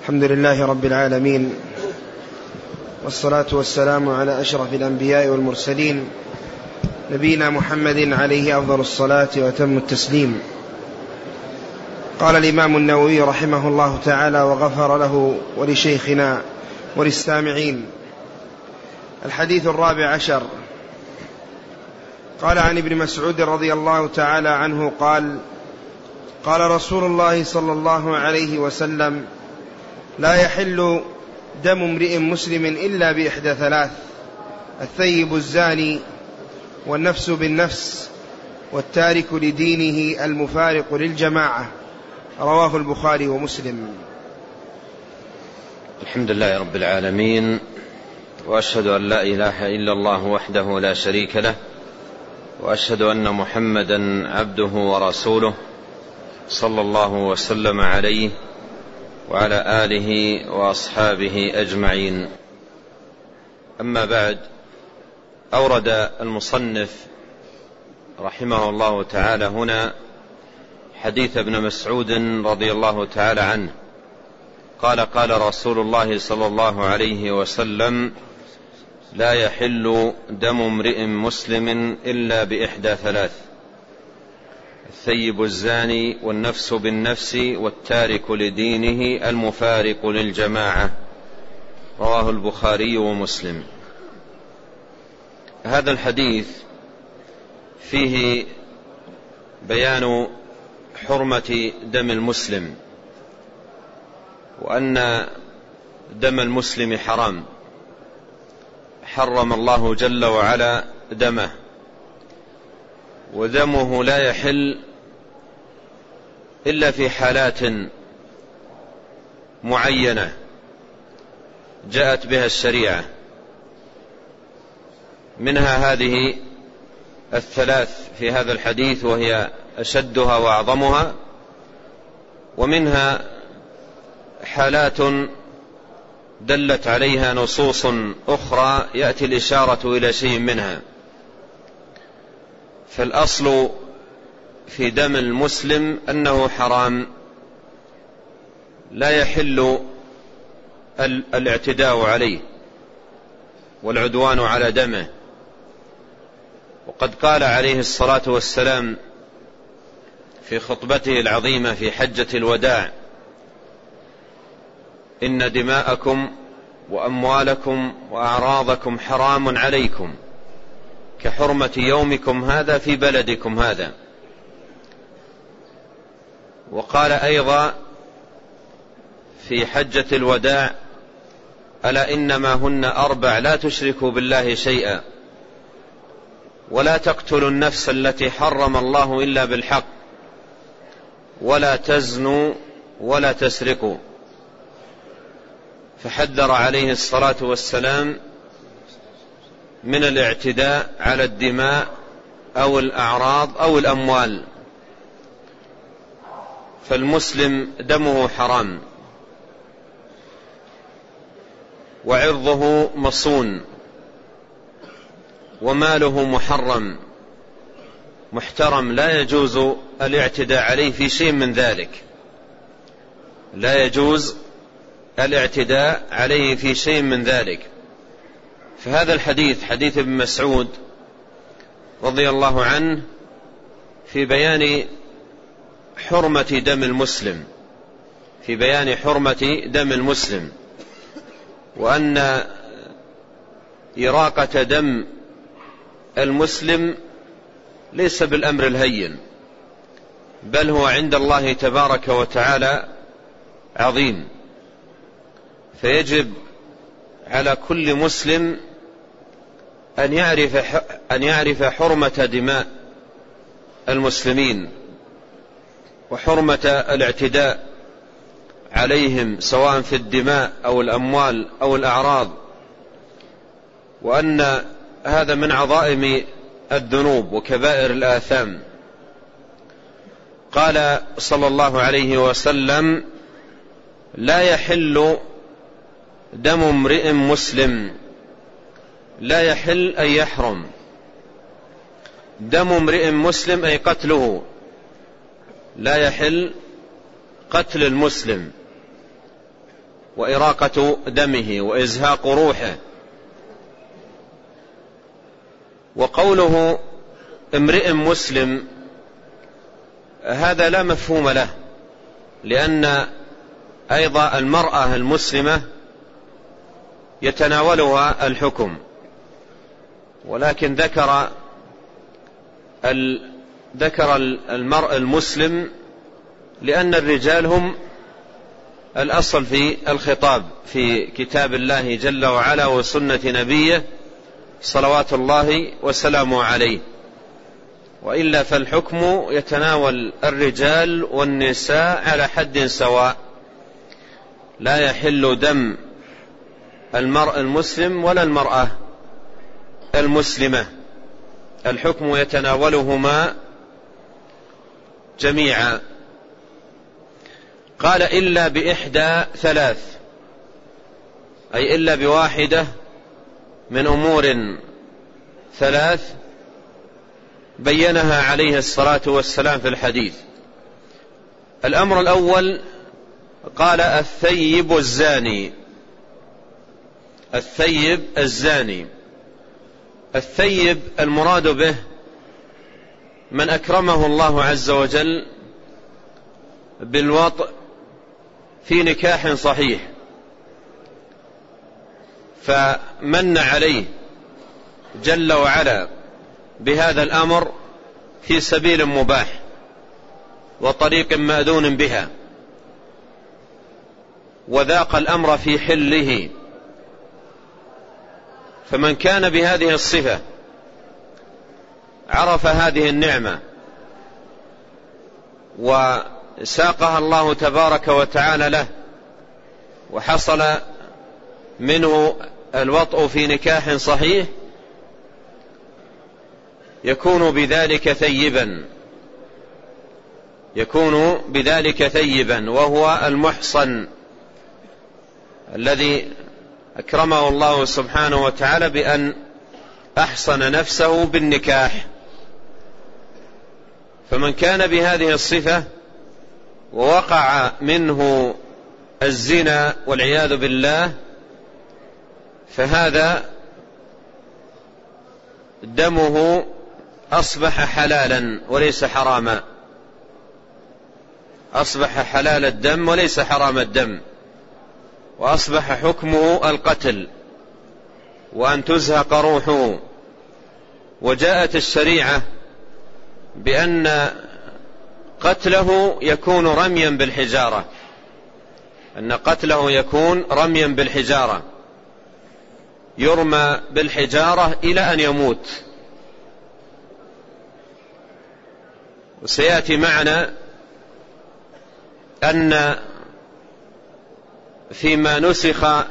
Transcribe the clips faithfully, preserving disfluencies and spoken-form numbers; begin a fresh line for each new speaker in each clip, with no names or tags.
الحمد لله رب العالمين، والصلاة والسلام على أشرف الأنبياء والمرسلين، نبينا محمد عليه أفضل الصلاة وأتم التسليم. قال الإمام النووي رحمه الله تعالى وغفر له ولشيخنا وللسامعين: الحديث الرابع عشر. قال عن ابن مسعود رضي الله تعالى عنه قال: قال رسول الله صلى الله عليه وسلم: لا يحل دم امرئ مسلم إلا بإحدى ثلاث: الثيب الزاني، والنفس بالنفس، والتارك لدينه المفارق للجماعة. رواه البخاري ومسلم.
الحمد لله رب العالمين، وأشهد أن لا إله إلا الله وحده لا شريك له، وأشهد أن محمدا عبده ورسوله، صلى الله وسلم عليه وعلى آله وأصحابه أجمعين. أما بعد، أورد المصنف رحمه الله تعالى هنا حديث ابن مسعود رضي الله تعالى عنه قال: قال رسول الله صلى الله عليه وسلم: لا يحل دم امرئ مسلم إلا بإحدى ثلاث: الثيب الزاني، والنفس بالنفس، والتارك لدينه المفارق للجماعة. رواه البخاري ومسلم. هذا الحديث فيه بيان حرمة دم المسلم، وأن دم المسلم حرام، حرم الله جل وعلا دمه، ودمه لا يحل إلا في حالات معينة جاءت بها الشريعة، منها هذه الثلاث في هذا الحديث وهي أشدها وأعظمها، ومنها حالات دلت عليها نصوص أخرى يأتي الإشارة إلى شيء منها. فالأصل في دم المسلم أنه حرام، لا يحل الاعتداء عليه والعدوان على دمه. وقد قال عليه الصلاة والسلام في خطبته العظيمة في حجة الوداع: إن دماءكم وأموالكم وأعراضكم حرام عليكم كحرمة يومكم هذا في بلدكم هذا. وقال أيضا في حجة الوداع: ألا إنما هن أربع: لا تشركوا بالله شيئا، ولا تقتلوا النفس التي حرم الله إلا بالحق، ولا تزنوا، ولا تسرقوا. فحذر عليه الصلاة والسلام من الاعتداء على الدماء أو الأعراض أو الأموال. فالمسلم دمه حرام، وعرضه مصون، وماله محرم محترم، لا يجوز الاعتداء عليه في شيء من ذلك، لا يجوز الاعتداء عليه في شيء من ذلك. فهذا الحديث حديث ابن مسعود رضي الله عنه في بيان حرمة دم المسلم، في بيان حرمة دم المسلم، وأن إراقة دم المسلم ليس بالأمر الهين، بل هو عند الله تبارك وتعالى عظيم. فيجب على كل مسلم أن يعرف أن يعرف حرمة دماء المسلمين وحرمة الاعتداء عليهم سواء في الدماء أو الأموال أو الأعراض، وأن هذا من عظائم الذنوب وكبائر الآثام. قال صلى الله عليه وسلم: لا يحل دم امرئ مسلم. لا يحل أي يحرم. دم امرئ مسلم أي قتله، لا يحل قتل المسلم. وإراقة دمه وإزهاق روحه. وقوله امرئ مسلم هذا لا مفهوم له، لأن أيضا المرأة المسلمة يتناولها الحكم، ولكن ذكر ذكر المرء المسلم لأن الرجال هم الأصل في الخطاب في كتاب الله جل وعلا وسنة نبيه صلوات الله وسلامه عليه، وإلا فالحكم يتناول الرجال والنساء على حد سواء، لا يحل دم المرء المسلم ولا المرأة المسلمة، الحكم يتناولهما جميعا. قال إلا بإحدى ثلاث، أي إلا بواحدة من أمور ثلاث بينها عليه الصلاة والسلام في الحديث. الأمر الأول قال الثيب الزاني. الثيب الزاني، الثيب المراد به من أكرمه الله عز وجل بالوطء في نكاح صحيح، فمن عليه جل وعلا بهذا الأمر في سبيل مباح وطريق مأذون بها، وذاق الأمر في حله. فمن كان بهذه الصفة عرف هذه النعمة وساقها الله تبارك وتعالى له، وحصل منه الوطء في نكاح صحيح، يكون بذلك ثيبا، يكون بذلك ثيبا، وهو المحصن الذي أكرمه الله سبحانه وتعالى بأن أحصن نفسه بالنكاح. فمن كان بهذه الصفة ووقع منه الزنا والعياذ بالله، فهذا دمه أصبح حلالا وليس حراما، أصبح حلال الدم وليس حرام الدم، وأصبح حكمه القتل وأن تزهق روحه. وجاءت الشريعة بأن قتله يكون رميا بالحجارة، أن قتله يكون رميا بالحجارة، يرمى بالحجارة إلى أن يموت. وسيأتي معنا أن فيما نسخ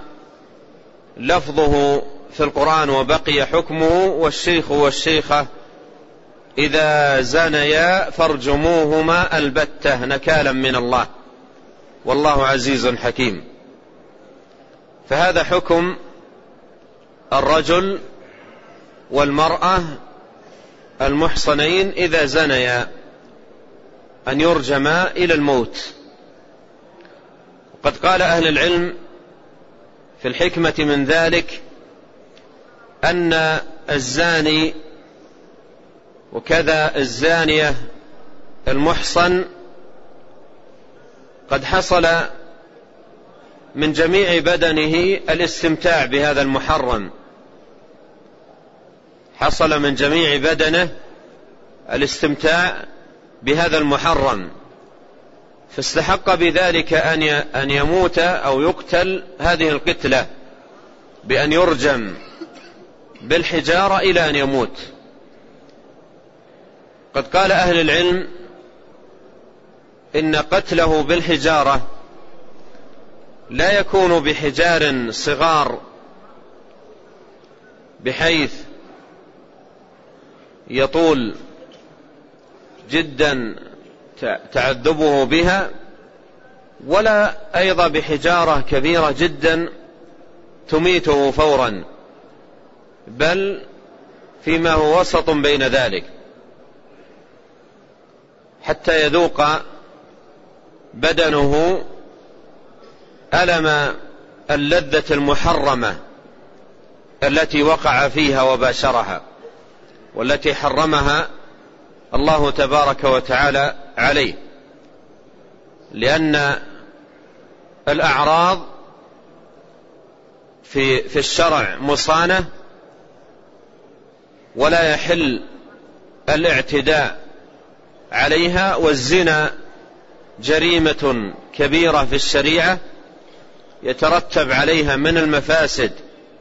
لفظه في القرآن وبقي حكمه والشيخ والشيخة إذا زنيا فارجموهما البتة نكالا من الله والله عزيز حكيم. فهذا حكم الرجل والمرأة المحصنين إذا زنيا أن يرجما إلى الموت. قد قال أهل العلم في الحكمة من ذلك أن الزاني وكذا الزانية المحصن قد حصل من جميع بدنه الاستمتاع بهذا المحرم، حصل من جميع بدنه الاستمتاع بهذا المحرم، فاستحق بذلك أن يموت أو يقتل هذه القتلة بأن يرجم بالحجارة إلى أن يموت. قد قال أهل العلم إن قتله بالحجارة لا يكون بحجار صغار بحيث يطول جدا تعذبه بها، ولا أيضا بحجارة كبيرة جدا تميته فورا، بل فيما هو وسط بين ذلك حتى يذوق بدنه ألم اللذة المحرمة التي وقع فيها وباشرها، والتي حرمها الله تبارك وتعالى عليه، لأن الأعراض في في الشرع مصانة، ولا يحل الاعتداء عليها، والزنا جريمة كبيرة في الشريعة يترتب عليها من المفاسد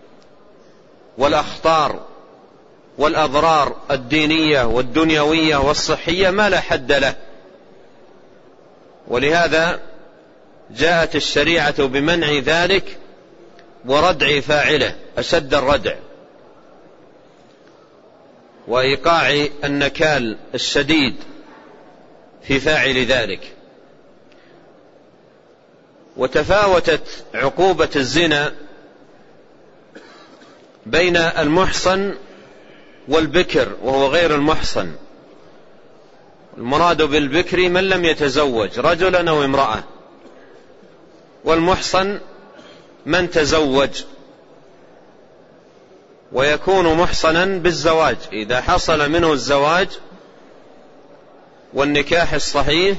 والأخطار والأضرار الدينية والدنيوية والصحية ما لا حد له. ولهذا جاءت الشريعة بمنع ذلك وردع فاعله أشد الردع، وإيقاع النكال الشديد في فاعل ذلك. وتفاوتت عقوبة الزنا بين المحصن والبكر وهو غير المحصن. المراد بالبكر من لم يتزوج رجلا أو امرأة، والمحصن من تزوج، ويكون محصنا بالزواج إذا حصل منه الزواج والنكاح الصحيح،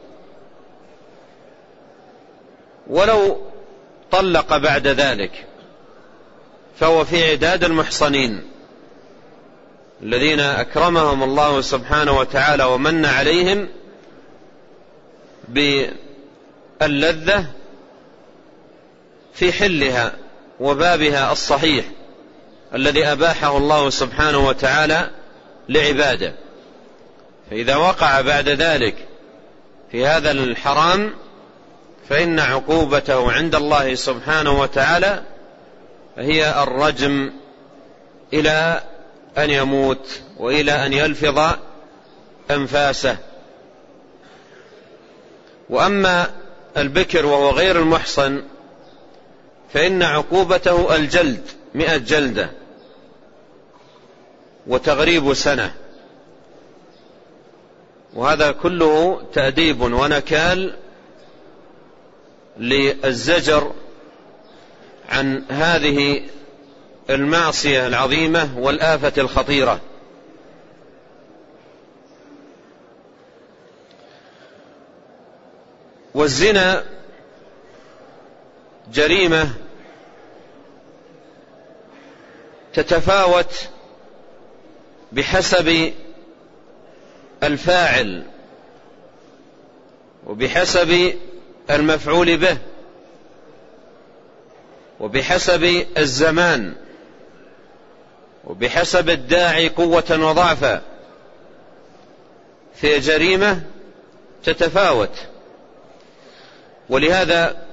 ولو طلق بعد ذلك فهو في عداد المحصنين الذين أكرمهم الله سبحانه وتعالى ومن عليهم باللذة في حلها وبابها الصحيح الذي أباحه الله سبحانه وتعالى لعباده. فإذا وقع بعد ذلك في هذا الحرام فإن عقوبته عند الله سبحانه وتعالى هي الرجم إلى أن يموت وإلى أن يلفظ أنفاسه. وأما البكر وهو غير المحصن فإن عقوبته الجلد مئة جلدة وتغريب سنة، وهذا كله تأديب ونكال للزجر عن هذه المعصية العظيمة والآفة الخطيرة. والزنا جريمة تتفاوت بحسب الفاعل وبحسب المفعول به وبحسب الزمان وبحسب الداعي قوة وضعفا، في جريمة تتفاوت. ولهذا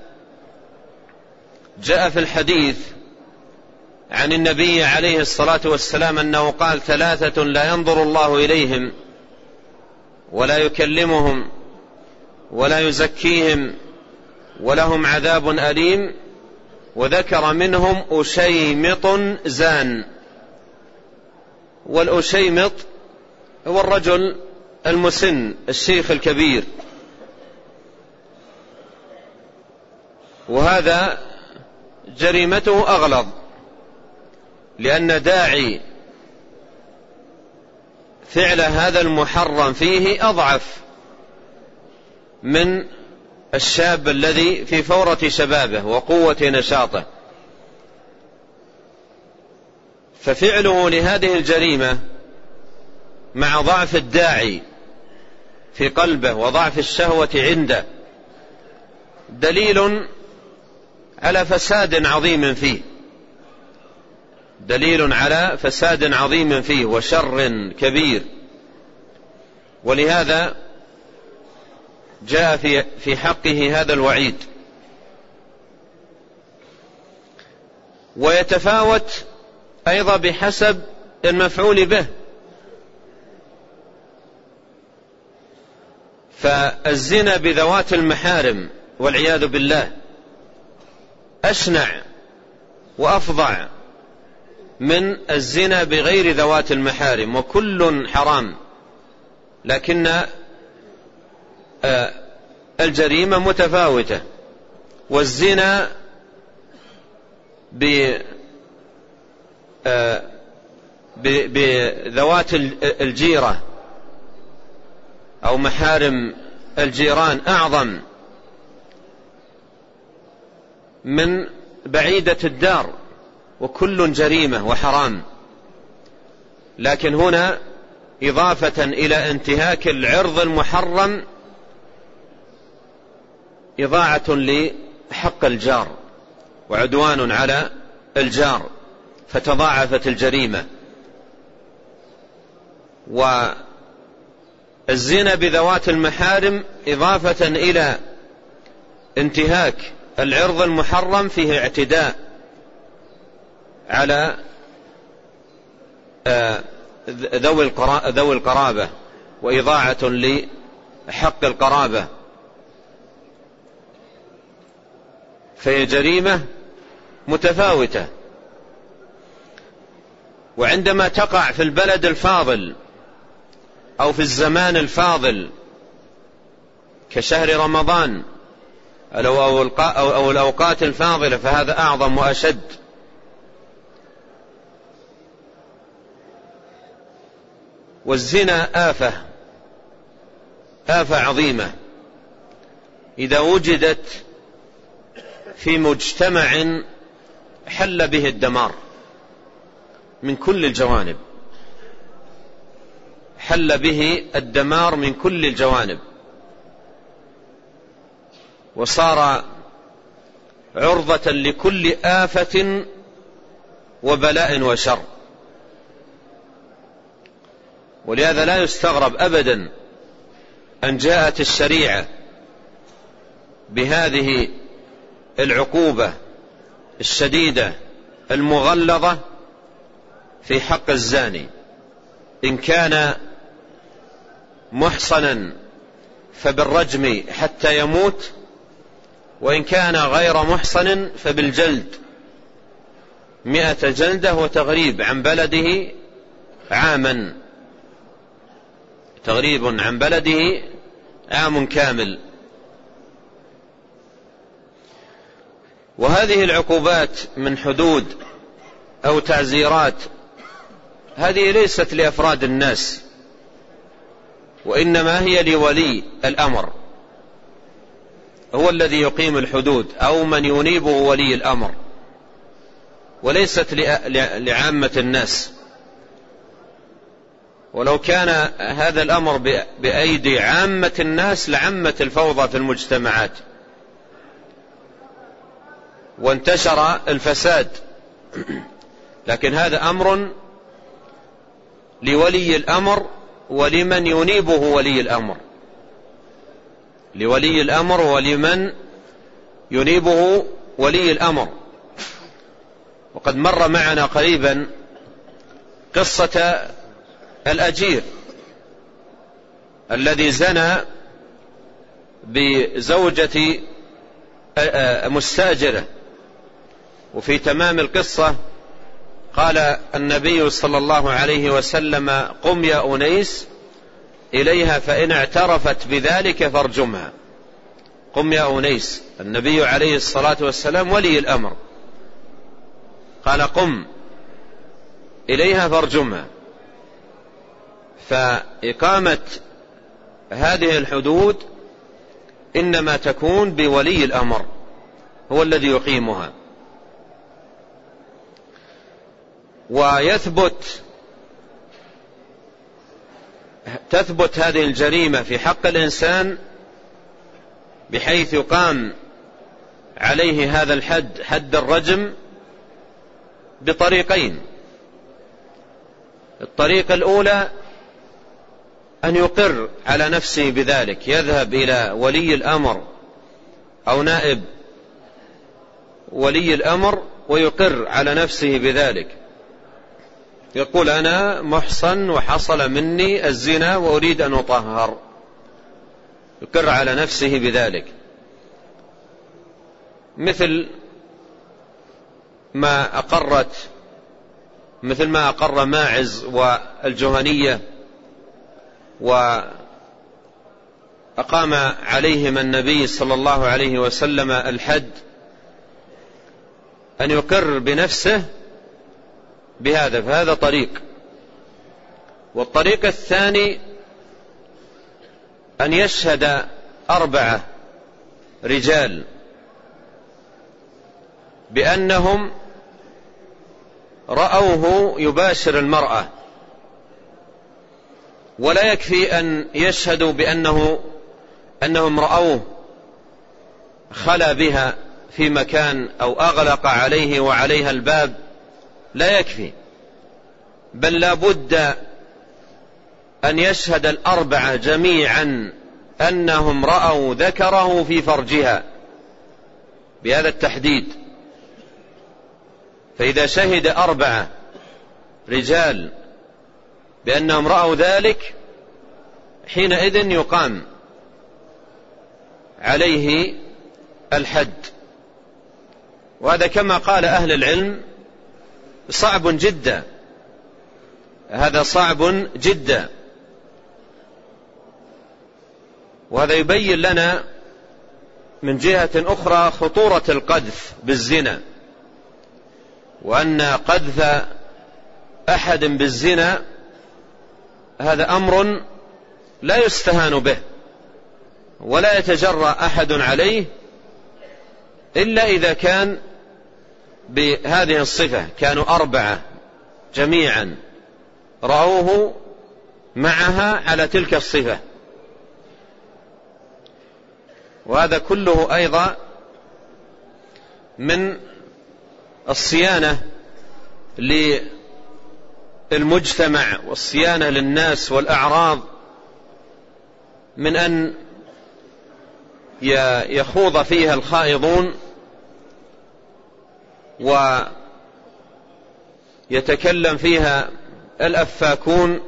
جاء في الحديث عن النبي عليه الصلاة والسلام أنه قال: ثلاثة لا ينظر الله إليهم ولا يكلمهم ولا يزكيهم ولهم عذاب أليم، وذكر منهم أشيمط زان. والأشيمط هو الرجل المسن الشيخ الكبير، وهذا جريمته أغلظ، لأن داعي فعل هذا المحرم فيه أضعف من الشاب الذي في فورة شبابه وقوة نشاطه. ففعله لهذه الجريمة مع ضعف الداعي في قلبه وضعف الشهوة عنده دليل على فساد عظيم فيه، دليل على فساد عظيم فيه وشر كبير. ولهذا جاء في في حقه هذا الوعيد. ويتفاوت أيضا بحسب المفعول به، فالزنا بذوات المحارم والعياذ بالله أشنع وأفظع من الزنا بغير ذوات المحارم، وكل حرام، لكن الجريمة متفاوتة. والزنا بذوات الجيرة أو محارم الجيران أعظم من بعيدة الدار، وكل جريمة وحرام. لكن هنا إضافة إلى انتهاك العرض المحرم إضاعة لحق الجار وعدوان على الجار، فتضاعفت الجريمة. والزنا بذوات المحارم إضافة إلى انتهاك العرض المحرم فيه اعتداء على ذوي القرابة وإضاعة لحق القرابة، فهي جريمة متفاوتة. وعندما تقع في البلد الفاضل أو في الزمان الفاضل كشهر رمضان أو الأوقات الفاضلة فهذا أعظم وأشد. والزنا آفة آفة عظيمة إذا وجدت في مجتمع حل به الدمار من كل الجوانب، حل به الدمار من كل الجوانب، وصار عرضة لكل آفة وبلاء وشر. ولهذا لا يستغرب أبدا أن جاءت الشريعة بهذه العقوبة الشديدة المغلظة في حق الزاني، إن كان محصنا فبالرجم حتى يموت، وإن كان غير محصن فبالجلد مئة جلدة وتغريب عن بلده عاما، تغريب عن بلده عام كامل. وهذه العقوبات من حدود أو تعزيرات هذه ليست لأفراد الناس، وإنما هي لولي الأمر، هو الذي يقيم الحدود أو من ينيبه ولي الأمر، وليست لعامة الناس. ولو كان هذا الأمر بأيدي عامة الناس لعمت الفوضى في المجتمعات وانتشر الفساد، لكن هذا أمر لولي الأمر ولمن ينيبه ولي الأمر، لولي الأمر ولمن ينيبه ولي الأمر. وقد مر معنا قريبا قصة الأجير الذي زنى بزوجة مستأجرة، وفي تمام القصة قال النبي صلى الله عليه وسلم: قم يا أنيس إليها فإن اعترفت بذلك فارجمها. قم يا أنيس، النبي عليه الصلاة والسلام ولي الأمر، قال: قم إليها فارجمها. فإقامة هذه الحدود إنما تكون بولي الأمر، هو الذي يقيمها. ويثبت تثبت هذه الجريمة في حق الإنسان بحيث يقام عليه هذا الحد، حد الرجم، بطريقين. الطريقة الأولى أن يقر على نفسه بذلك، يذهب إلى ولي الأمر أو نائب ولي الأمر ويقر على نفسه بذلك، يقول: أنا محصن وحصل مني الزنا وأريد أن أطهر، يقر على نفسه بذلك، مثل ما أقرت مثل ما أقر ماعز والجهنية وأقام عليهم النبي صلى الله عليه وسلم الحد أن يقر بنفسه بهذا، فهذا طريق. والطريق الثاني أن يشهد أربعة رجال بأنهم رأوه يباشر المرأة، ولا يكفي أن يشهدوا بأنه أنهم رأوه خلى بها في مكان أو أغلق عليه وعليها الباب، لا يكفي، بل لا بد أن يشهد الأربعة جميعا أنهم رأوا ذكره في فرجها بهذا التحديد. فإذا شهد أربعة رجال بأنهم رأوا ذلك، حينئذ يقام عليه الحد. وهذا كما قال أهل العلم صعب جدا، هذا صعب جدا. وهذا يبين لنا من جهة أخرى خطورة القذف بالزنا، وأن قذف أحد بالزنا هذا أمر لا يستهان به، ولا يتجرأ أحد عليه إلا إذا كان بهذه الصفة. كانوا أربعة جميعا رأوه معها على تلك الصفة. وهذا كله أيضا من الصيانة للمجتمع والصيانة للناس والأعراض من أن يخوض فيها الخائضون ويتكلم فيها الأفاكون،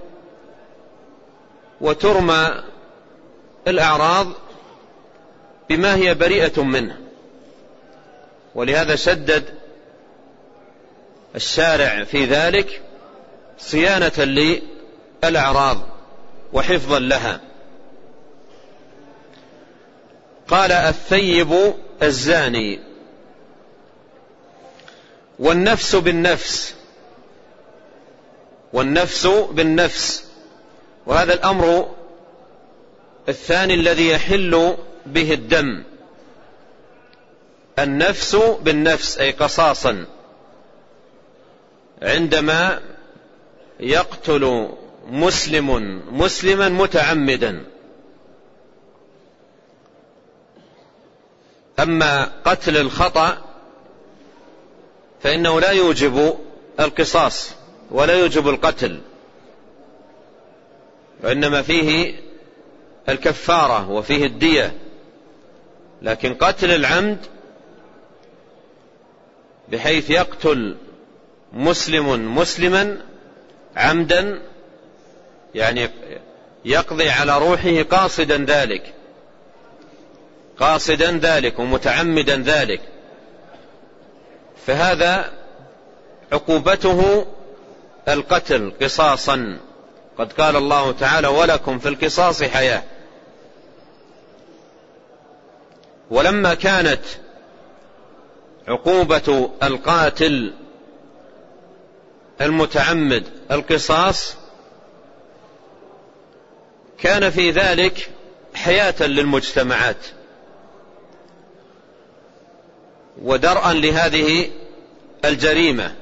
وترمى الأعراض بما هي بريئة منه. ولهذا شدد الشارع في ذلك صيانة للأعراض وحفظا لها. قال: الثيب الزاني، والنفس بالنفس، والنفس بالنفس. وهذا الأمر الثاني الذي يحل به الدم، النفس بالنفس أي قصاصا، عندما يقتل مسلم مسلما متعمدا. أما قتل الخطأ فإنه لا يوجب القصاص ولا يوجب القتل، وإنما فيه الكفارة وفيه الدية. لكن قتل العمد بحيث يقتل مسلم مسلما عمدا، يعني يقضي على روحه قاصدا ذلك قاصدا ذلك ومتعمدا ذلك، فهذا عقوبته القتل قصاصا. قد قال الله تعالى: ولكم في القصاص حياة. ولما كانت عقوبة القاتل المتعمد القصاص، كان في ذلك حياة للمجتمعات ودرءا لهذه الجريمة.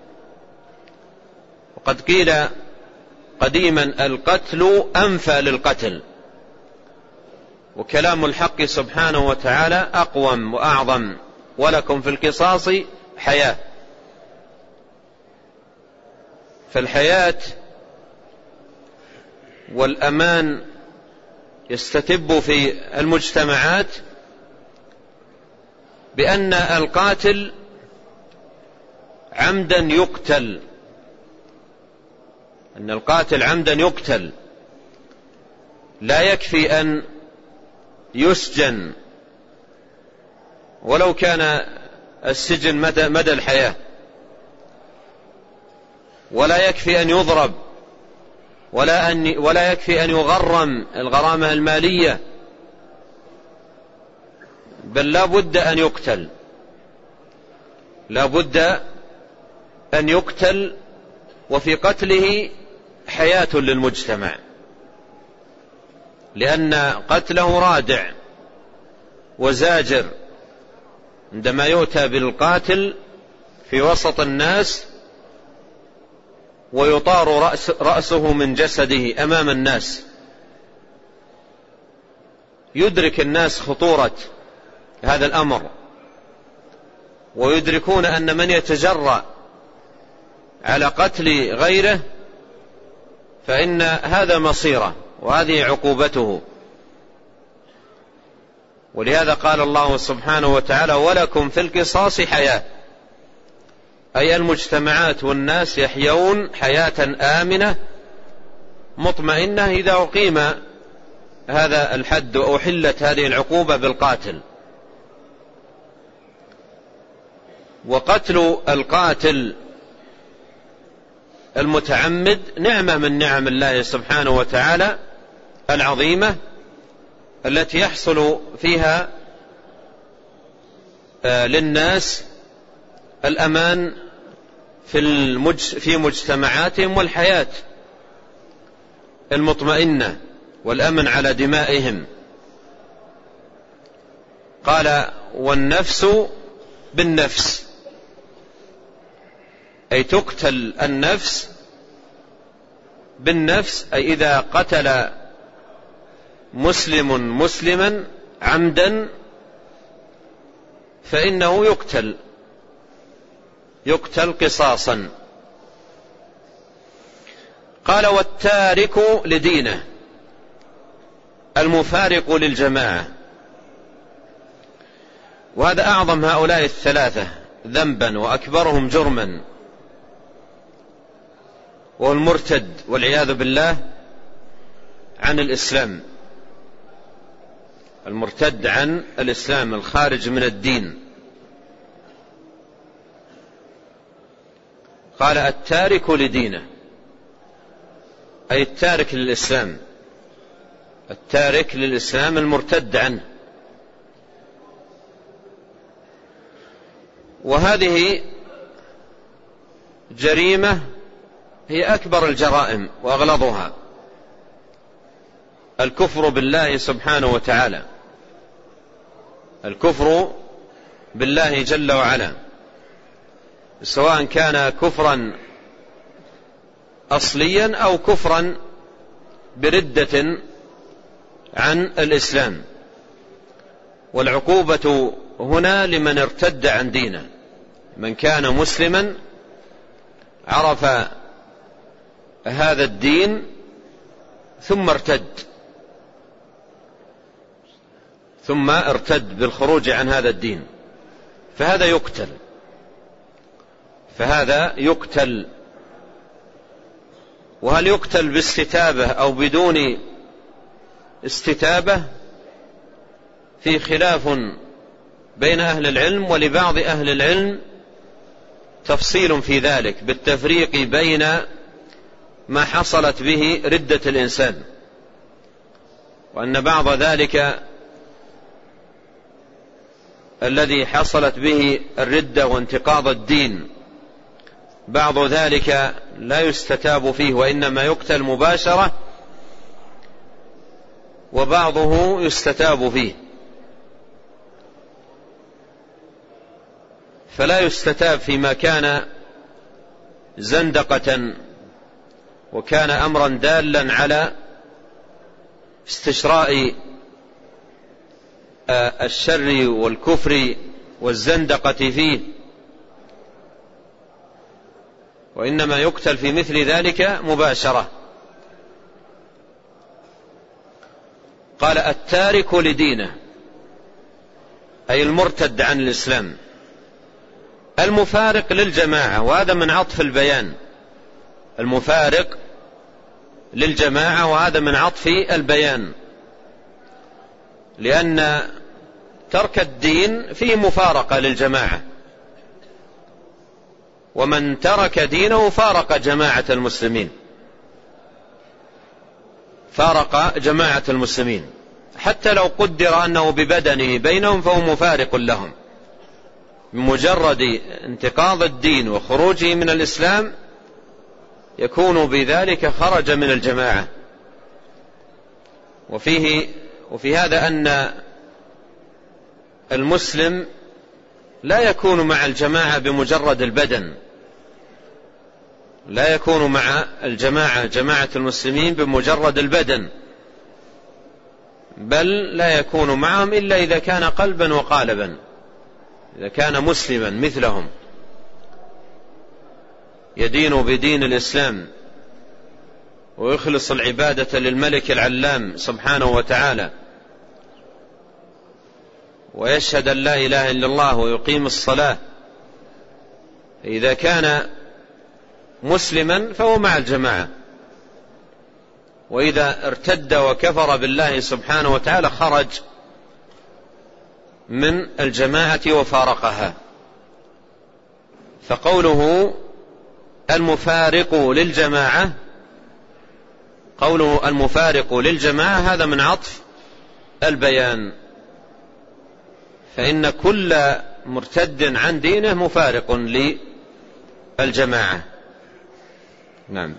وقد قيل قديما: القتل أنفى للقتل. وكلام الحق سبحانه وتعالى أقوم وأعظم: ولكم في القصاص حياة. فالحياة والأمان يستتب في المجتمعات بأن القاتل عمدا يقتل، أن القاتل عمدا يقتل، لا يكفي أن يسجن ولو كان السجن مدى, مدى الحياة، ولا يكفي أن يضرب، ولا, أن ولا يكفي أن يغرم الغرامة المالية، بل لا بد أن يقتل. لا بد أن يقتل، وفي قتله حياة للمجتمع، لأن قتله رادع وزاجر. عندما يؤتى بالقاتل في وسط الناس ويطار رأس رأسه من جسده أمام الناس، يدرك الناس خطورة هذا الأمر، ويدركون أن من يتجرأ على قتل غيره فإن هذا مصيره وهذه عقوبته. ولهذا قال الله سبحانه وتعالى: ولكم في القصاص حياة، أي المجتمعات والناس يحيون حياة آمنة مطمئنة إذا أقيم هذا الحد وأحلت هذه العقوبة بالقاتل. وقتل القاتل المتعمد نعمة من نعم الله سبحانه وتعالى العظيمة، التي يحصل فيها للناس الأمان في مجتمعاتهم والحياة المطمئنة والأمن على دمائهم. قال: والنفس بالنفس، أي تقتل النفس بالنفس، أي إذا قتل مسلم مسلما عمدا فإنه يقتل يقتل قصاصا. قال: والتارك لدينه، المفارق للجماعة. وهذا أعظم هؤلاء الثلاثة ذنبا وأكبرهم جرما، وهو المرتد والعياذ بالله عن الإسلام، المرتد عن الإسلام، الخارج من الدين. قال: التارك لدينه، أي التارك للإسلام، التارك للإسلام المرتد عنه. وهذه جريمة هي أكبر الجرائم وأغلظها، الكفر بالله سبحانه وتعالى، الكفر بالله جل وعلا، سواء كان كفرا أصليا أو كفرا بردة عن الإسلام. والعقوبة هنا لمن ارتد عن دينه، من كان مسلما عرف هذا الدين ثم ارتد ثم ارتد بالخروج عن هذا الدين، فهذا يقتل فهذا يقتل وهل يقتل باستتابة أو بدون استتابة؟ في خلاف بين أهل العلم، ولبعض أهل العلم تفصيل في ذلك بالتفريق بين ما حصلت به ردة الإنسان، وأن بعض ذلك الذي حصلت به الردة وانتقاض الدين بعض ذلك لا يستتاب فيه وإنما يقتل مباشرة، وبعضه يستتاب فيه. فلا يستتاب فيما كان زندقة وكان أمرا دالا على استشراء الشر والكفر والزندقة فيه، وإنما يقتل في مثل ذلك مباشرة. قال: التارك لدينه، أي المرتد عن الإسلام، المفارق للجماعة، وهذا من عطف البيان، المفارق للجماعة وهذا من عطف البيان، لأن ترك الدين فيه مفارقة للجماعة، ومن ترك دينه فارق جماعة المسلمين، فارق جماعة المسلمين، حتى لو قدر أنه ببدنه بينهم فهو مفارق لهم، بمجرد انتقاض الدين وخروجه من الإسلام يكون بذلك خرج من الجماعة. وفيه وفي هذا أن المسلم لا يكون مع الجماعة بمجرد البدن، لا يكون مع الجماعة جماعة المسلمين بمجرد البدن، بل لا يكون معهم إلا إذا كان قلبا وقالبا، إذا كان مسلما مثلهم يدين بدين الإسلام ويخلص العبادة للملك العلام سبحانه وتعالى، ويشهد أن لا إله إلا الله ويقيم الصلاة. إذا كان مسلما فهو مع الجماعة، وإذا ارتد وكفر بالله سبحانه وتعالى خرج من الجماعة وفارقها. فقوله المفارق للجماعة، قوله المفارق للجماعة هذا من عطف البيان، فإن كل مرتد عن دينه مفارق للجماعة. نعم.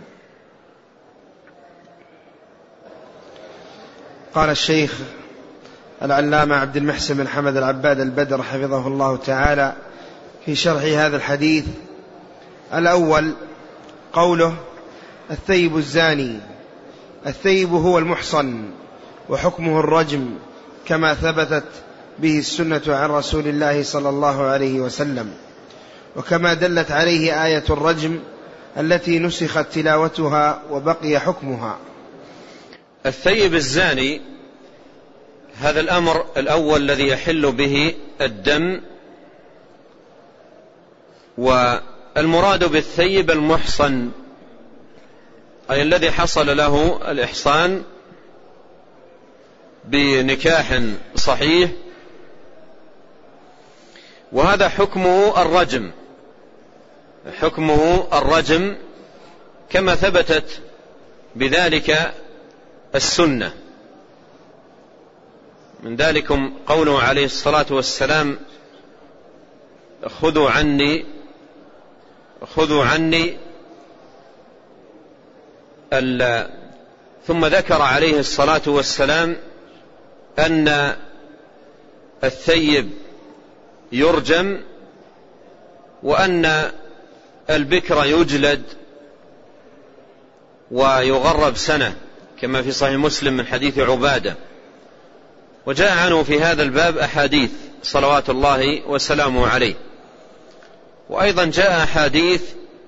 قال الشيخ العلامة عبد المحسن بن حمد العباد البدر حفظه الله تعالى في شرح هذا الحديث: الأول قوله الثيب الزاني. الثيب هو المحصن، وحكمه الرجم كما ثبتت به السنة عن رسول الله صلى الله عليه وسلم، وكما دلت عليه آية الرجم التي نسخت تلاوتها وبقي حكمها.
الثيب الزاني هذا الأمر الأول الذي يحل به الدم، والمراد بالثيب المحصن أي الذي حصل له الإحصان بنكاح صحيح، وهذا حكمه الرجم، حكمه الرجم كما ثبتت بذلك السنة. من ذلكم قوله عليه الصلاة والسلام: خذوا عني خذوا عني ثم ذكر عليه الصلاة والسلام أن الثيب يرجم، وأن البكر يجلد ويغرب سنة، كما في صحيح مسلم من حديث عبادة. وجاء عنه في هذا الباب أحاديث صلوات الله وسلامه عليه، وأيضا جاء أحاديث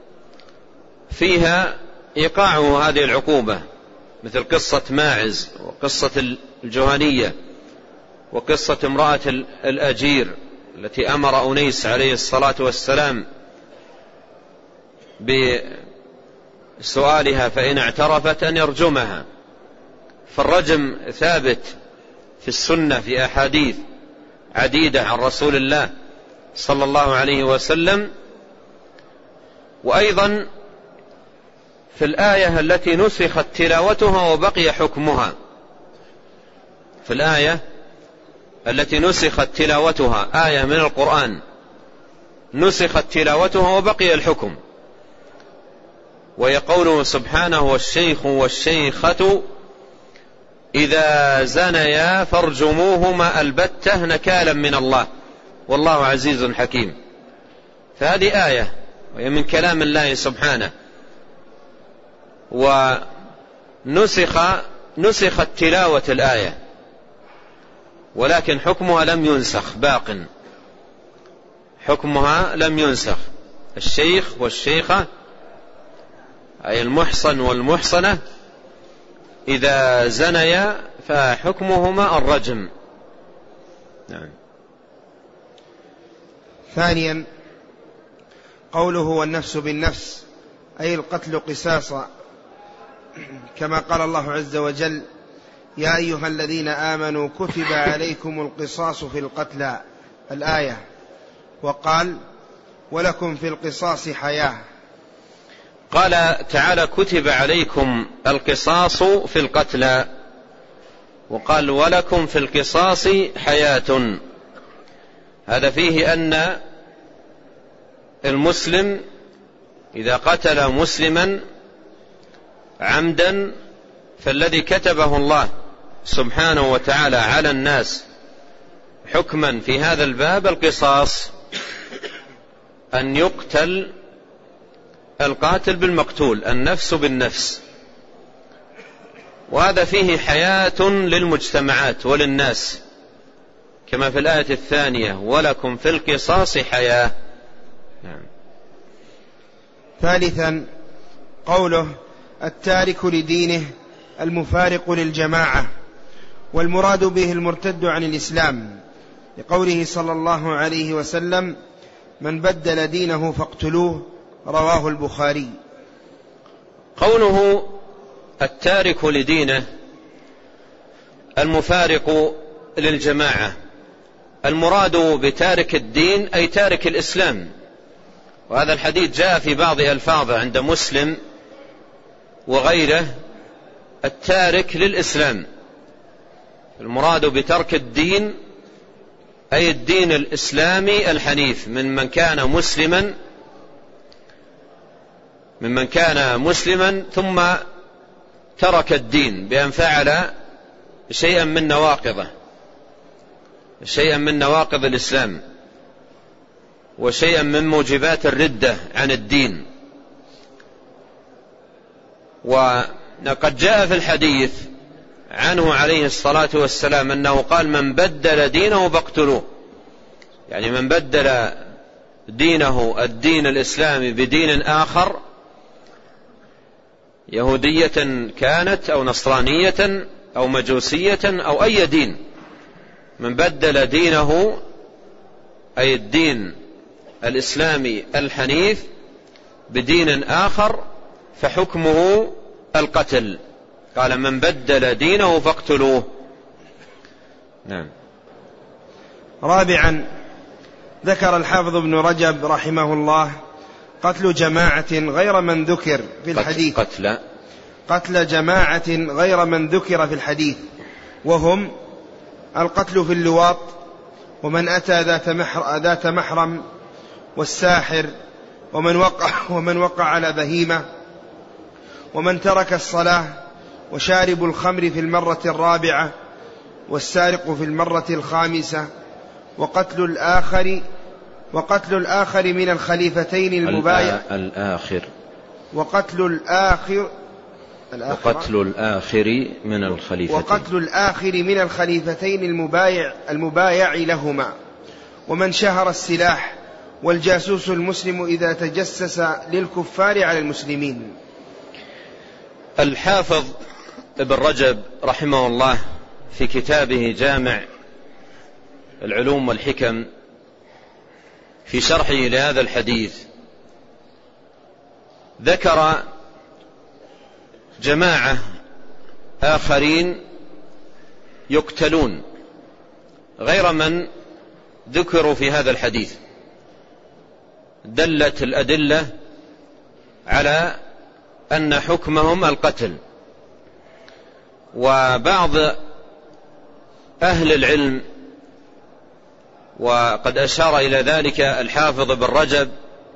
فيها إيقاعه هذه العقوبة، مثل قصة ماعز وقصة الجهنية وقصة امرأة الأجير التي أمر أنيس عليه الصلاة والسلام بسؤالها فإن اعترفت أن يرجمها. فالرجم ثابت في السنة في أحاديث عديدة عن رسول الله صلى الله عليه وسلم. وأيضا في الآية التي نسخت تلاوتها وبقي حكمها، في الآية التي نسخت تلاوتها، آية من القرآن نسخت تلاوتها وبقي الحكم، ويقوله سبحانه: والشيخ والشيخة إذا زنيا فارجموهما البتة نكالا من الله والله عزيز حكيم. فهذه آية وهي من كلام الله سبحانه، ونسخ نسخت تلاوة الآية، ولكن حكمها لم ينسخ، باق حكمها لم ينسخ. الشيخ والشيخة أي المحصن والمحصنة إذا زنيا فحكمهما الرجم. نعم.
ثانيا قوله والنفس بالنفس أي القتل قصاصا، كما قال الله عز وجل: يا أيها الذين آمنوا كتب عليكم القصاص في القتلى، الآية. وقال: ولكم في القصاص حياة.
قال تعالى: كتب عليكم القصاص في القتلى، وقال: ولكم في القصاص حياة. هذا فيه أن المسلم إذا قتل مسلما عمدا فالذي كتبه الله سبحانه وتعالى على الناس حكما في هذا الباب القصاص، أن يقتل القاتل بالمقتول، النفس بالنفس. وهذا فيه حياة للمجتمعات وللناس، كما في الآية الثانية: ولكم في القصاص حياة. نعم.
ثالثا قوله: التارك لدينه المفارق للجماعة، والمراد به المرتد عن الإسلام، لقوله صلى الله عليه وسلم: من بدل دينه فاقتلوه، رواه البخاري.
قوله التارك لدينه المفارق للجماعة، المراد بتارك الدين أي تارك الإسلام. وهذا الحديث جاء في بعض ألفاظه عند مسلم وغيره التارك للإسلام. المراد بترك الدين أي الدين الإسلامي الحنيف، من من كان مسلما ممن كان مسلما ثم ترك الدين بأن فعل شيئا من نواقضه، شيئا من نواقض الإسلام، وشيئا من موجبات الردة عن الدين. وقد جاء في الحديث عنه عليه الصلاة والسلام أنه قال: من بدل دينه فاقتلوه، يعني من بدل دينه الدين الإسلامي بدين آخر، يهودية كانت أو نصرانية أو مجوسية أو أي دين، من بدل دينه أي الدين الإسلامي الحنيف بدين آخر فحكمه القتل. قال: من بدل دينه فاقتلوه. نعم.
رابعا ذكر الحافظ ابن رجب رحمه الله قتل جماعة غير من ذكر في الحديث
قتل
قتل جماعة غير من ذكر في الحديث، وهم القتل في اللواط، ومن أتى ذات محرم, ذات محرم والساحر، ومن وقع, ومن وقع على بهيمة، ومن ترك الصلاة، وشارب الخمر في المرة الرابعة، والسارق في المرة الخامسة، وقتل الآخر وقتل الآخر من الخليفتين المبايع
الآخر
وقتل الآخر
وقتل الآخر من الخليفتين
وقتل الآخر من الخليفتين المبايع المبايع لهما، ومن شهر السلاح، والجاسوس المسلم إذا تجسس للكفار على المسلمين.
الحافظ ابن رجب رحمه الله في كتابه جامع العلوم والحكم في شرحه لهذا الحديث ذكر جماعة آخرين يقتلون غير من ذكروا في هذا الحديث. دلت الأدلة على أن حكمهم القتل. وبعض أهل العلم، وقد أشار إلى ذلك الحافظ ابن رجب،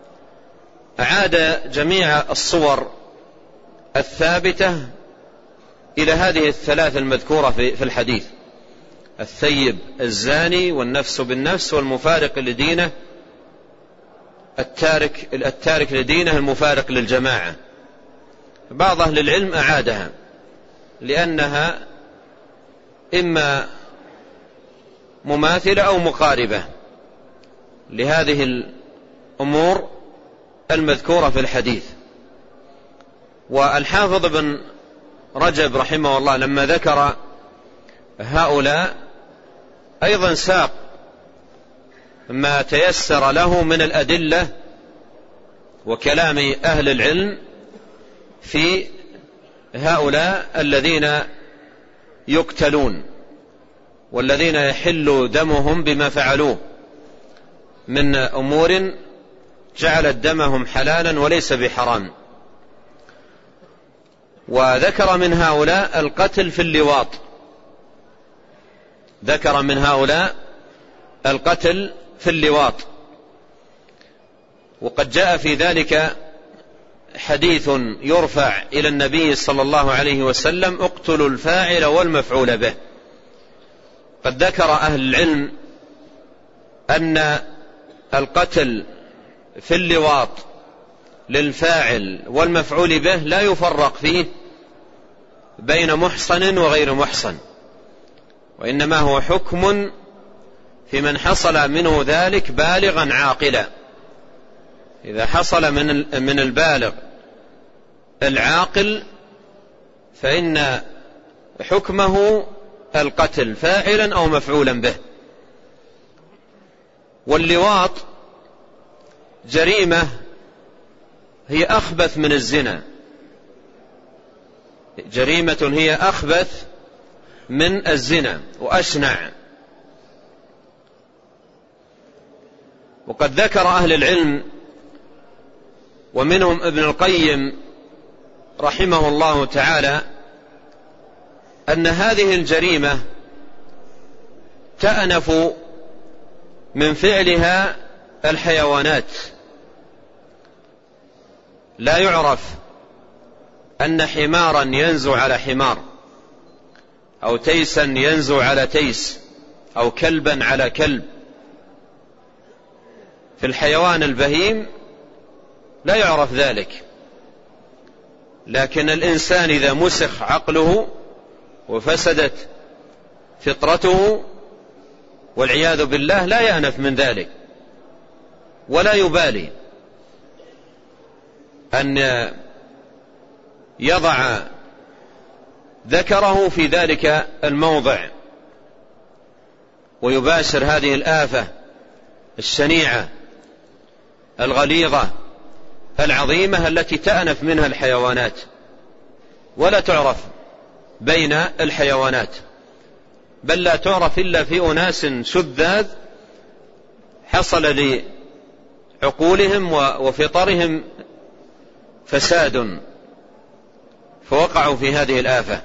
أعاد جميع الصور الثابتة إلى هذه الثلاث المذكورة في الحديث: الثيب الزاني، والنفس بالنفس، والمفارق لدينه التارك التارك لدينه المفارق للجماعة. بعض أهل العلم أعادها لأنها إما مماثلة أو مقاربة لهذه الأمور المذكورة في الحديث. والحافظ ابن رجب رحمه الله لما ذكر هؤلاء أيضا ساق ما تيسر له من الأدلة وكلام أهل العلم في هؤلاء الذين يقتلون والذين يحل دمهم بما فعلوه من أمور جعلت دمهم حلالا وليس بحرام. وذكر من هؤلاء القتل في اللواط، ذكر من هؤلاء القتل في اللواط، وقد جاء في ذلك حديث يرفع إلى النبي صلى الله عليه وسلم: اقتلوا الفاعل والمفعول به. قد ذكر أهل العلم أن القتل في اللواط للفاعل والمفعول به لا يفرق فيه بين محصن وغير محصن، وإنما هو حكم في من حصل منه ذلك بالغا عاقلا. إذا حصل من من البالغ العاقل فإن حكمه القتل فاعلا أو مفعولا به. واللواط جريمة هي أخبث من الزنا، جريمة هي أخبث من الزنا وأشنع. وقد ذكر أهل العلم ومنهم ابن القيم رحمه الله تعالى أن هذه الجريمة تأنف من فعلها الحيوانات. لا يعرف أن حمارا ينزو على حمار، أو تيسا ينزو على تيس، أو كلبا على كلب. في الحيوان البهيم لا يعرف ذلك، لكن الإنسان إذا مسخ عقله وفسدت فطرته والعياذ بالله لا يأنف من ذلك، ولا يبالي أن يضع ذكره في ذلك الموضع ويباشر هذه الآفة الشنيعة الغليظة العظيمة التي تأنف منها الحيوانات ولا تعرف بين الحيوانات، بل لا تعرف إلا في أناس شذاذ حصل لعقولهم وفطرهم فساد فوقعوا في هذه الآفة.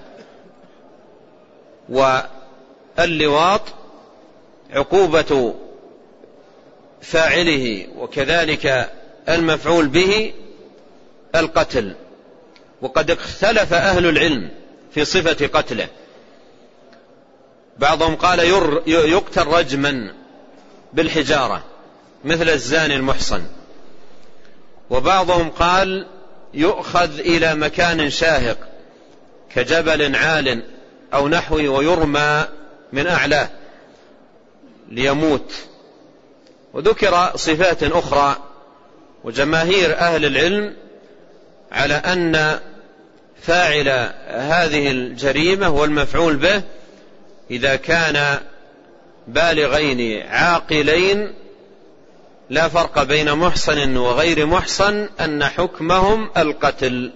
واللواط عقوبة فاعله وكذلك المفعول به القتل. وقد اختلف أهل العلم في صفة قتله، بعضهم قال يقتل رجما بالحجارة مثل الزاني المحصن، وبعضهم قال يؤخذ إلى مكان شاهق كجبل عال أو نحوه ويرمى من أعلاه ليموت. وذكر صفات أخرى، وجماهير أهل العلم على أن فاعل هذه الجريمة والمفعول به إذا كان بالغين عاقلين لا فرق بين محصن وغير محصن أن حكمهم القتل.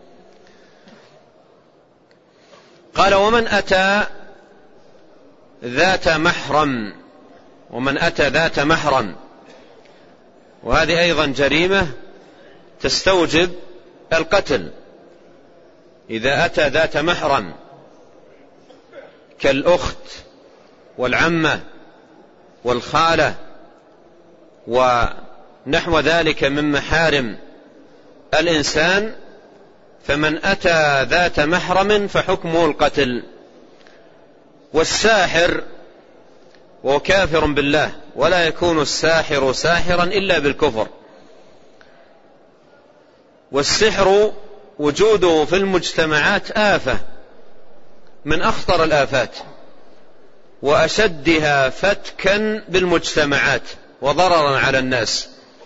قال: ومن أتى ذات محرم، ومن أتى ذات محرم، وهذه أيضا جريمة تستوجب القتل. إذا أتى ذات محرم كالأخت والعمة والخالة ونحو ذلك من محارم الإنسان، فمن أتى ذات محرم فحكمه القتل. والساحر وهو كافر بالله، ولا يكون الساحر ساحرا إلا بالكفر. والسحر وجوده في المجتمعات آفة من أخطر الآفات وأشدها فتكا بالمجتمعات وضررا على الناس.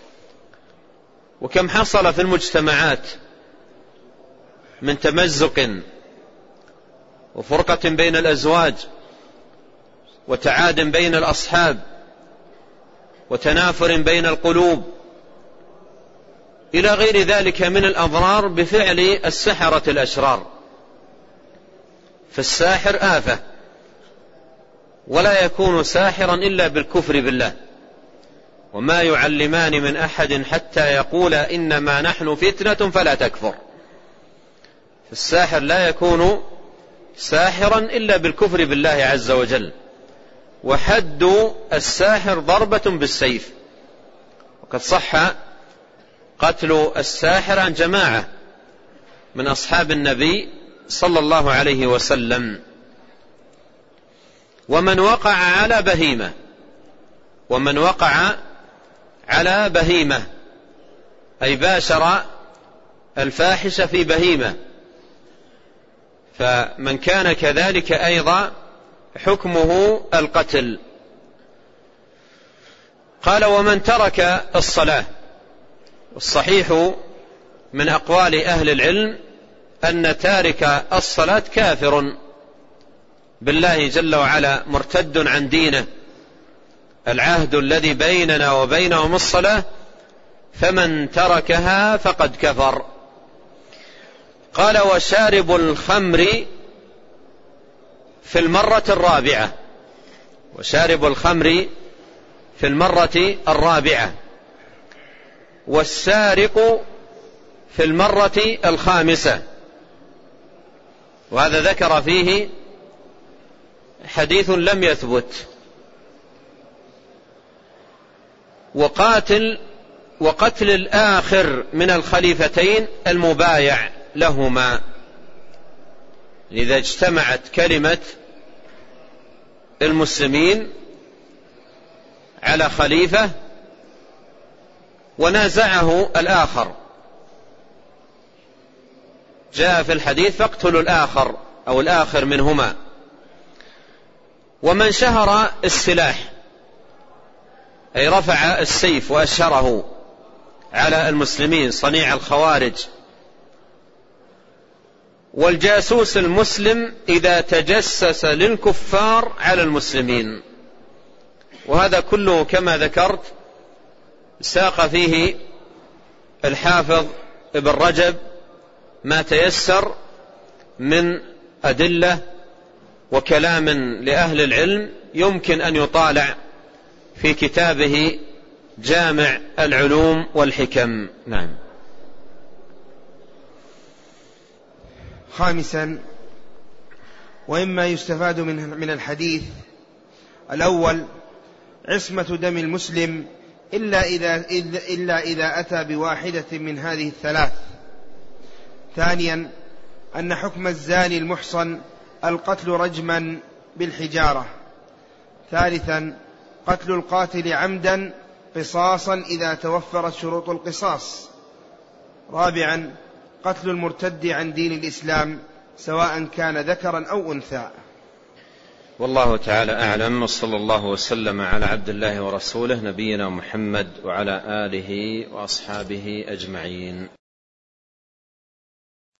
وكم حصل في المجتمعات من تمزق وفرقة بين الأزواج وتعاد بين الأصحاب وتنافر بين القلوب إلى غير ذلك من الأضرار بفعل السحرة الأشرار. فالساحر آفة، ولا يكون ساحرا إلا بالكفر بالله. وما يعلمان من أحد حتى يقولا إنما نحن فتنة فلا تكفر. فالساحر لا يكون ساحرا إلا بالكفر بالله عز وجل. وحد الساحر ضربة بالسيف. وقد صح قتل الساحر عن جماعة من أصحاب النبي صلى الله عليه وسلم. ومن وقع على بهيمة ومن وقع على بهيمة أي باشر الفاحشة في بهيمة، فمن كان كذلك أيضا حكمه القتل. قال: ومن ترك الصلاة. الصحيح من أقوال أهل العلم أن تارك الصلاة كافر بالله جل وعلا، مرتد عن دينه. العهد الذي بيننا وبينهم الصلاة، فمن تركها فقد كفر. قال: وشارب الخمر في المرة الرابعة. وشارب الخمر في المرة الرابعة، والسارق في المرة الخامسة. وهذا ذكر فيه حديث لم يثبت. وقاتل وقتل الآخر من الخليفتين المبايع لهما، إذا اجتمعت كلمة المسلمين على خليفة ونازعه الآخر، جاء في الحديث: فاقتلوا الآخر أو الآخر منهما. ومن شهر السلاح أي رفع السيف وأشهره على المسلمين، صنيع الخوارج. والجاسوس المسلم إذا تجسس للكفار على المسلمين. وهذا كله كما ذكرت ساق فيه الحافظ ابن رجب ما تيسر من أدلة وكلام لأهل العلم، يمكن أن يطالع في كتابه جامع العلوم والحكم. نعم.
خامسا: وإما يستفاد من الحديث الأول عصمة دم المسلم إلا إذا, إلا إذا أتى بواحدة من هذه الثلاث. ثانيا: أن حكم الزاني المحصن القتل رجما بالحجارة. ثالثا: قتل القاتل عمدا قصاصا إذا توفرت شروط القصاص. رابعا: قتل المرتد عن دين الإسلام سواء كان ذكرا أو أنثى.
والله تعالى أعلم، وصلى الله وسلم على عبد الله ورسوله نبينا محمد وعلى آله وأصحابه أجمعين.